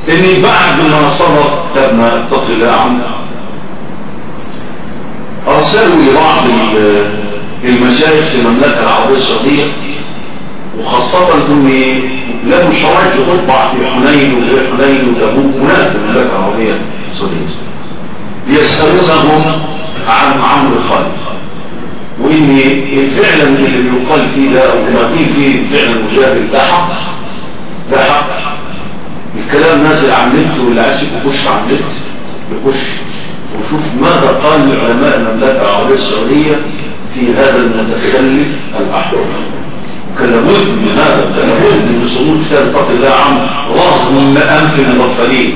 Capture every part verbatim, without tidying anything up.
إني بعد ما صدر كتابنا اتق الله عنه أرسلوا لبعض المشايخ في المملكة العربية السعودية، وخاصة أني لهم شرائط تطبع في حنين وغير حنين وتبوك هناك في المملكة العربية السعودية، يسألونهم عن عمرو خالد، وإن فعلا اللي بيقال فيه ده أو ما فيه فيه فعلا مجاهد ده حق، ده حق. الكلام نازل عن النت، واللي عايز يخش عن النت يخش وشوف ماذا قال علماء المملكة العربية السعودية في هذا المتخلف الأحمر. وكان لابد من هذا، كان لابد من صمود كتاب اتق الله عنه رغم أنف المغفلين.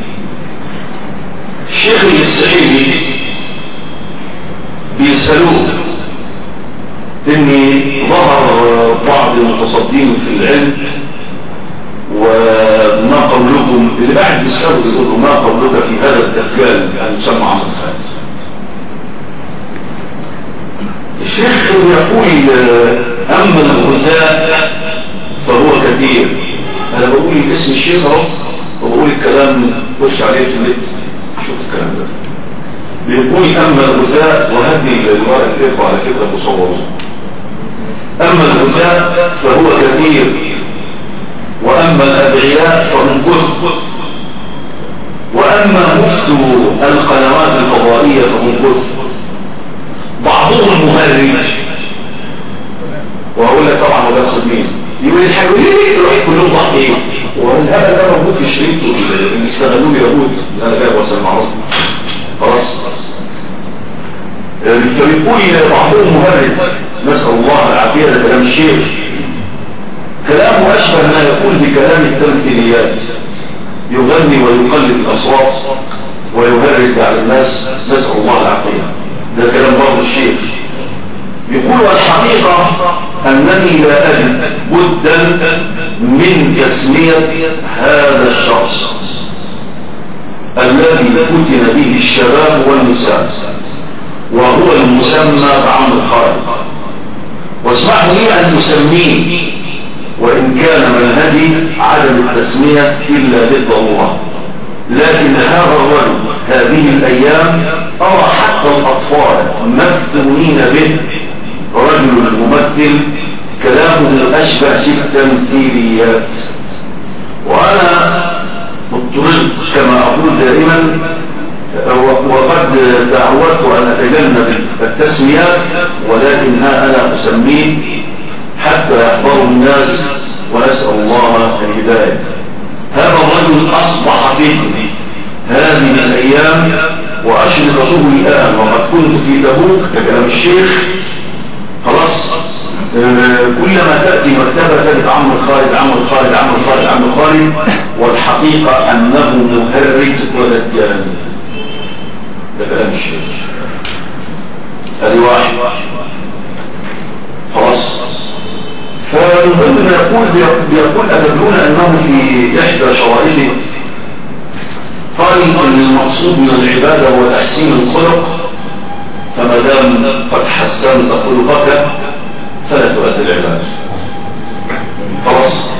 الشيخ السعيدي بيسألوه إن ظهر بعض المتصدين في العلم، وما قولكم اللي بعد يسألوا يقولوا ما قولك في هذا الدجال المسمى عمرو خالد. الشيخ يقول أما الغثاء فهو كثير. أنا بقول اسم الشيخ اهو وبقول الكلام خش عليه في النت شوف الكلام ده. بيقول أما الغثاء، وهذه الورق الإخوة على فكرة مصورة، أما الغثاء فهو كثير، وأما الأدعياء فهم كثر، وأما مفتو القنوات الفضائية فهم كثر، بعضهم مهرج. وأقول لك طبعا ولا صدمين يقول الحيوانين يروح كلهم ضعيفين، والهبل ده موجود في الشريط اللي استغلوه اليهود اللي أنا جايب وصل معروف خلاص. فبيقول بعضهم مهرج، نسأل الله العافية. ده كلام الشيخ، كلامه أشبه ما يقول بكلام التمثيليات، يغني ويقلب الأصوات ويهرج على الناس، نسأل الله العافية. ده كلام برضه الشيخ. يقول الحقيقة أنني لا أجد بدا من تسمية هذا الشخص الذي فتن به الشباب والنساء، وهو المسمى بعمرو خالد. واسمحوا لي أن تسميه، وإن كان منهجي عدم التسمية إلا للضرورة، لكن هذا الرجل هذه الأيام أرى حتى الأطفال مفتونين به. رجل ممثل كلامه أشبه بالتمثيليات، وأنا اضطررت كما أقول دائما، وقد تعودت أن أتجنب التسميات، ولكن ها أنا أسميه حتى يحضر الناس، ونسأل الله الهداية. هذا الرجل أصبح فتنة هذه الأيام وأشرقته الآن، وقد كنت في تبوك كلام الشيخ خلاص. آه كلما تأتي مكتبة تجد عمرو خالد عمرو خالد عمرو خالد عمرو خالد، والحقيقة أنه مهرج ودجال. ده كلام الشيخ. هذه واحد خلاص. فمن ضمن يقول بيقول أتدرون أنه في إحدى شرائطه قال إن المقصود من العبادة هو تحسين الخلق، فما دام قد حسنت خلقك فلا تؤدي العبادة خلاص.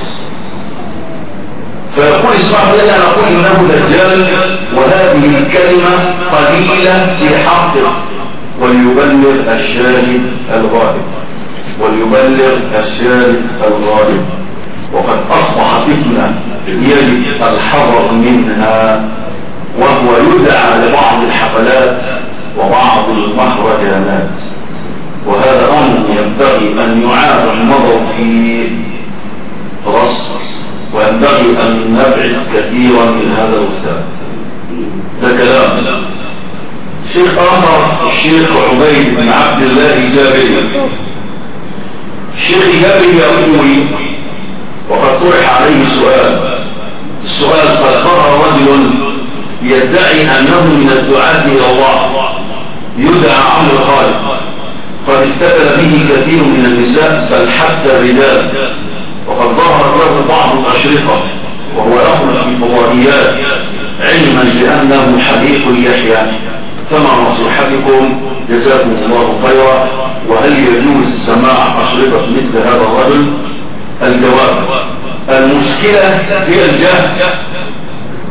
فيقول اسمعوا لي أنا أقول إنه دجال، وهذه الكلمة قليلة في حقه، وليبلغ الشاهد الغائب، وليبلغ الشاهد الغائب. وقد أصبح فتنة يجب الحذر منها، وهو يدعى لبعض الحفلات وبعض المهرجانات، وهذا أمر ينبغي أن يعاد النظر فيه خلاص، وينبغي أن نبعد كثيرا من هذا الأستاذ. ده كلام الشيخ آخر، الشيخ عبيد بن عبد الله جابري. الشيخ جابري يقول وقد طرح عليه سؤال، السؤال قد ظهر رجل يدعي أنه من الدعاة إلى الله يدعى عمرو خالد، قد افتتن به كثير من النساء بل حتى الرجال، وقد ظهرت له بعض الأشرطة وهو يخرج في فضائيات علما بأنه حديق يحيى. فما نصيحتكم جزاكم الله خيرا؟ وهل يجوز سماع أشرطة مثل هذا الرجل؟ الجواب المشكلة هي الجهل.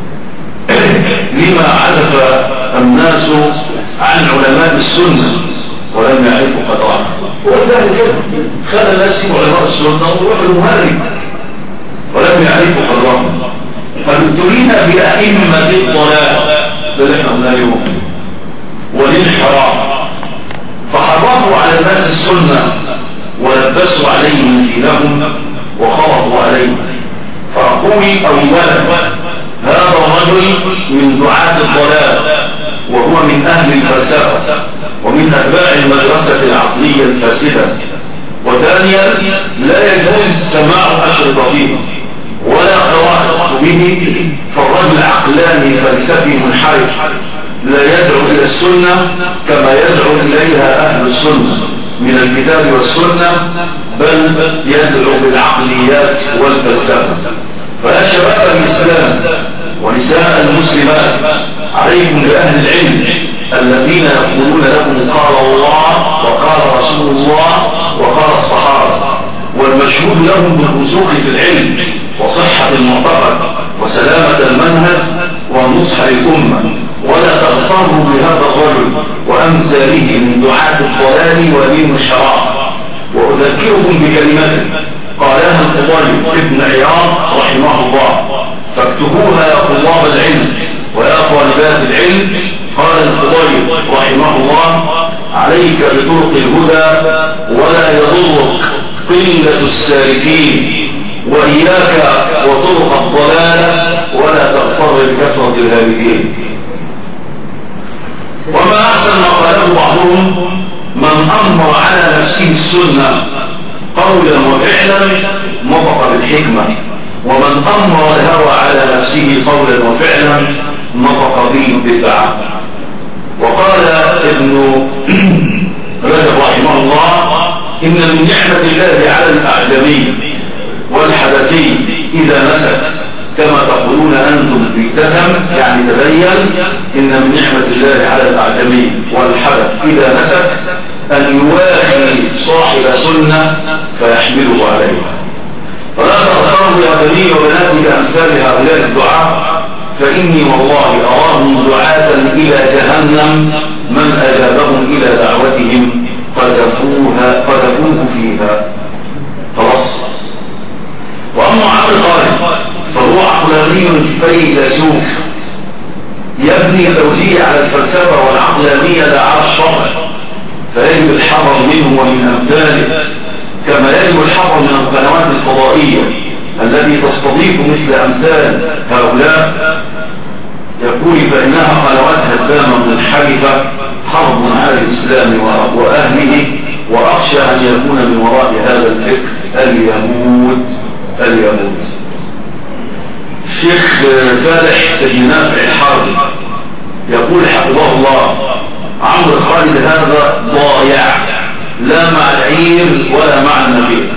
لما عزف الناس عن علماء السنة ولم يعرفوا قدرها. وده كده خلى الناس يسمعوا علماء السنة ويروحوا المهرب ولم يعرفوا قدرها. فابتلينا بأئمة الضلال ده اللي احنا قلنا اليوم والانحراف، فحرفوا على الناس السنة ولبسوا عليهم دينهم وخلطوا عليهم. فأقول أولا هذا الرجل من دعاة الضلال وهو من أهل الفلسفة ومن أتباع المدرسة العقلية الفاسدة. وثانيا لا يجوز سماع أشرطته ولا قراءة به، فالرجل عقلاني فلسفي منحرف لا يدعو إلى السنة كما يدعو إليها أهل السنة من الكتاب والسنة، بل يدعو بالعقليات والفلسفة. فيا شباب الإسلام ونساء المسلمات عليكم بأهل العلم الذين يقولون لكم قال الله وقال رسول الله وقال الصحابة، والمشهود لهم بالرسوخ في العلم وصحة المعتقد وسلامة المنهج والنصح للأمة، ولا تغتروا بهذا الرجل وأمثاله من دعاة الضلال والانحراف. وأذكركم بكلمة قالها الفضيل ابن عياض رحمه الله، فاكتبوها يا طلاب العلم ويا طالبات العلم. قال الفضيل رحمه الله: عليك بطرق الهدى ولا يضرك قلة السالكين، وإياك وطرق الضلال ولا تغتر بكثرة الهالكين. وما أحسن ما قاله بعضهم: من أمر على نفسه السنة قولا وفعلا نطق بالحكمة، ومن أمر الهوى على نفسه قولا وفعلا نطق بالبدعة. وقال ابن رجب رحمه الله: إن من نعمة الله على الأعجمي والحدثي إذا نسك كما تقولون أنتم ابتسم، يعني تبين إن من نعمة الله على الأعجمي والحدث إذا نسك أن يواخي صاحب سنة فيحمله عليها. فلا تغتروا يا بني وبناتي بأمثال هؤلاء الدعاء، فإني والله أراهم دعاة إلى جهنم من أجابهم إلى دعوتهم قذفوها قذفوه فيها. خلاص. وأما عمرو خالد فهو عقلاني فيلسوف يبني التوجيه على الفلسفة والعقلانية لا على الشرع، فيجب الحذر منه ومن أمثاله، كما يجب الحذر من القنوات الفضائية التي تستضيف مثل أمثال هؤلاء. يقول فإنها قنوات هدامة منحرفة حرب على الإسلام وأهله، وأخشى أن يكون من وراء هذا الفكر اليهود اليهود. الشيخ فالح بن نافع الحربي يقول حفظه الله: عمرو خالد هذا ضايع لا مع العير ولا مع النفير.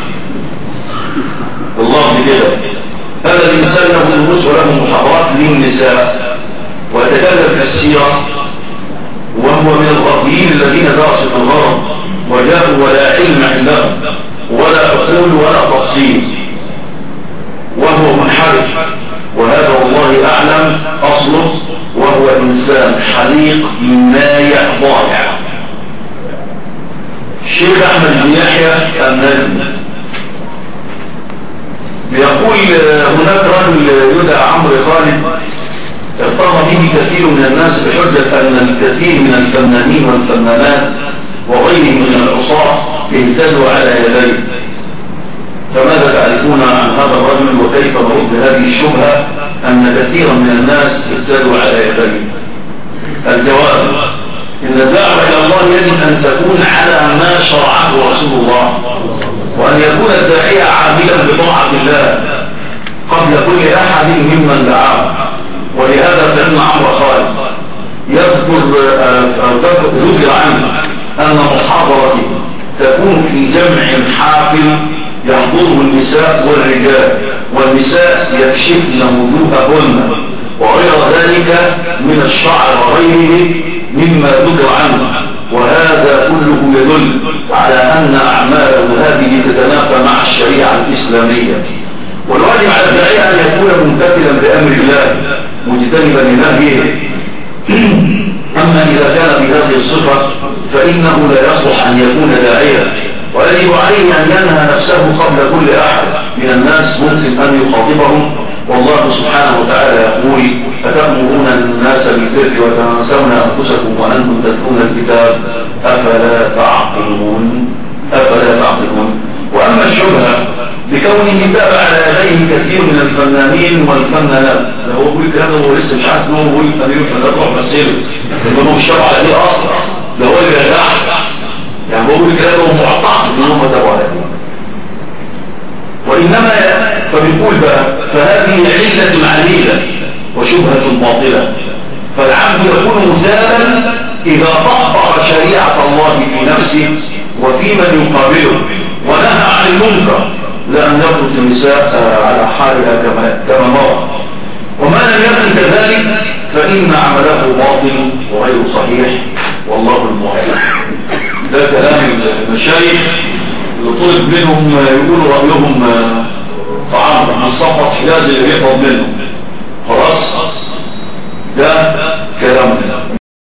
الله كده، هذا الإنسان له دروس وله محاضرات للنساء ويتكلم في السيرة، وهو من الغربيين الذين درسوا في الغرب وجاءوا ولا علم عندهم ولا عقول ولا تفصيل، وهو منحرف، وهذا والله أعلم أصله، وهو إنسان حليق مايع ضائع. الشيخ أحمد بن يحيى النجم بيقول هناك رجل يدعى عمرو خالد ارتضى به كثير من الناس بحجة أن الكثير من الفنانين والفنانات وغيرهم من العصاة اهتدوا على يديه. فماذا تعرفون عن هذا الرجل وكيف نرد هذه الشبهة أن كثيرا من الناس اهتدوا على يديه؟ الجواب: إن الدعوة إلى الله يجب أن تكون على ما شرعه رسول الله، وأن يكون الداعية عاملا بطاعة الله قبل كل أحد ممن دعاه. ولهذا فإن عمرو خالد يذكر ذكر عنه أن محاضرته تكون في جمع حافل يحضره النساء والرجال، والنساء يكشفن وجوههن وغير ذلك من الشعر وغيره مما ذكر عنه. وهذا كله يدل على أن أعماله هذه تتنافى مع الشريعة الإسلامية. والواجب على الداعية أن يكون ممتثلا بأمر الله مجتنبا لنهيه، أما إذا كان بهذه الصفة فإنه لا يصلح أن يكون داعيا، ويجب عليه أن ينهى نفسه قبل كل أحد من الناس ممكن أن يخاطبهم. والله سبحانه وتعالى يقول: أتأمرون الناس بالبر وتنسون أنفسكم وأنتم تتلون الكتاب أفلا تعقلون أفلا تعقلون. وأما الشبهة بكونه تابع على يديه كثير من الفنانين والفنانات، هو بيقول الكلام ده هو لسه مش عارف ان هو بيقول الفنانين والفنانات روح مسيره، لانه مش شرع عليه اصلا، ده هو اللي بيرجعها، يعني هو بيقول الكلام ده هو معتقد ان هم تابعوا عليه. وانما فبيقول بقى: فهذه علة عليلة وشبهة باطلة، فالعبد يكون مثالا إذا طبق شريعة الله في نفسه وفي من يقابله ونهى عن المنكر، لأن يترك النساء على حالها كما كما مر. وما لم يكن كذلك فإن عمله باطل وغير صحيح، والله الموفق. ده كلام المشايخ اللي طلب منهم يقولوا رأيهم في عمرو بن الصفوة حجازي اللي بيقبض منهم. خلاص ده كلام